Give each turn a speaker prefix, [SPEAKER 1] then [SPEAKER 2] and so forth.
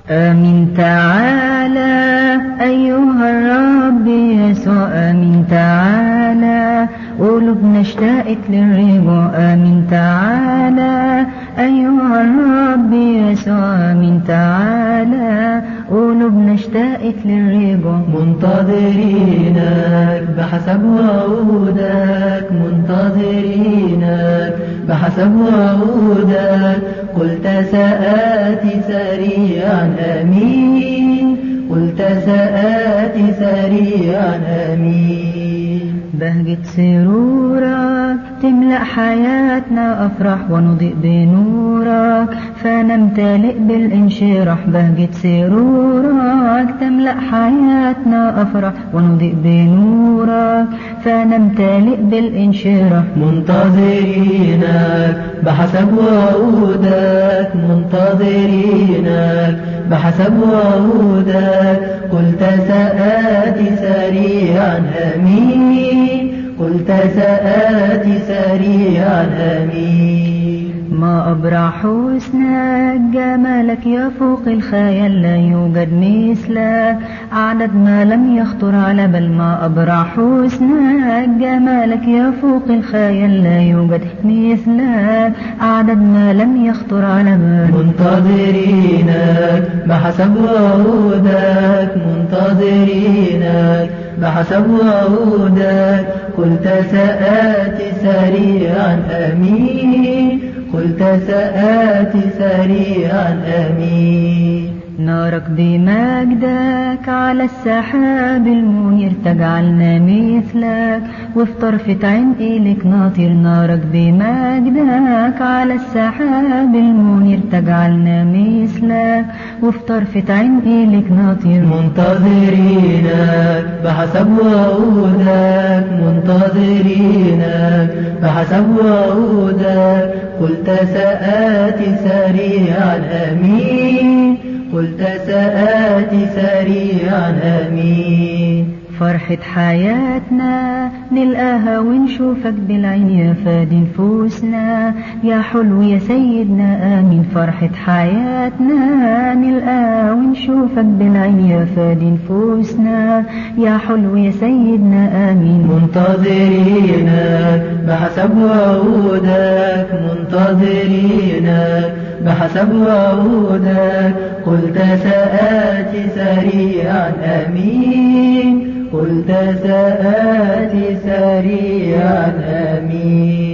[SPEAKER 1] آمين تعالى أيها الرب يسوع، آمين تعالى قلوبنا اشتاقت للرجوع. آمين تعالى أيها الرب يسوع، آمين تعالى قلوبنا اشتاقت للرجوع.
[SPEAKER 2] منتظرينك بحسب وعودك، منتظرينك بحسب وعودك، قلت سآتي سريعا آمين، قلت سآتي سريعا آمين.
[SPEAKER 1] بهجة سرورك تملأ حياتنا أفرح ونضيء بنورك، فنمتلئ بالانشراح. بهجة سرورك تملأ حياتنا أفرح ونضيء بنورك، فنمتلئ بالانشراح.
[SPEAKER 2] منتظرينك بحسب وعودك، منتظرينك بحسب وعودك، قلت سآتي سريعا آمين، قلت سآتي سريعا آمين.
[SPEAKER 1] ما أبرع حسنك جمالك يفوق الخيال، لا يوجد مثلك عدد ما لم يخطر على بال. ما أبرع حسنك جمالك يفوق الخيال، لا يوجد مثلك عدد ما لم يخطر على بال.
[SPEAKER 2] منتظرينك بحسب وعودك، منتظرينك بحسب وعودك، قلت سآتي سريعا آمين، قلت سآتي سريعا آمين.
[SPEAKER 1] نارك بمجدك على السحاب المنير تجعلنا مثلك، وفي طرفة عين إليك ناطر. نارك بمجدك على السحاب المنير تجعلنا مثلك، وفي طرفة عين إليك ناطر.
[SPEAKER 2] منتظرينك بحسب وعودك، منتظرينك بحسب وعودك، قلت سآتي سريعا آمين، قلت سآتي سريعا آمين.
[SPEAKER 1] فرحة حياتنا نلقاها ونشوفك بالعين يا فادي نفوسنا، يا حلو يا سيدنا آمين. فرحة حياتنا نلقاها ونشوفك بالعين يا فادي نفوسنا، يا حلو يا سيدنا آمين.
[SPEAKER 2] منتظرينك بحسب وعودك، منتظرينك بحسب وعودك، قلت سآتي سريعا آمين، قلت سآتي سريعا آمين.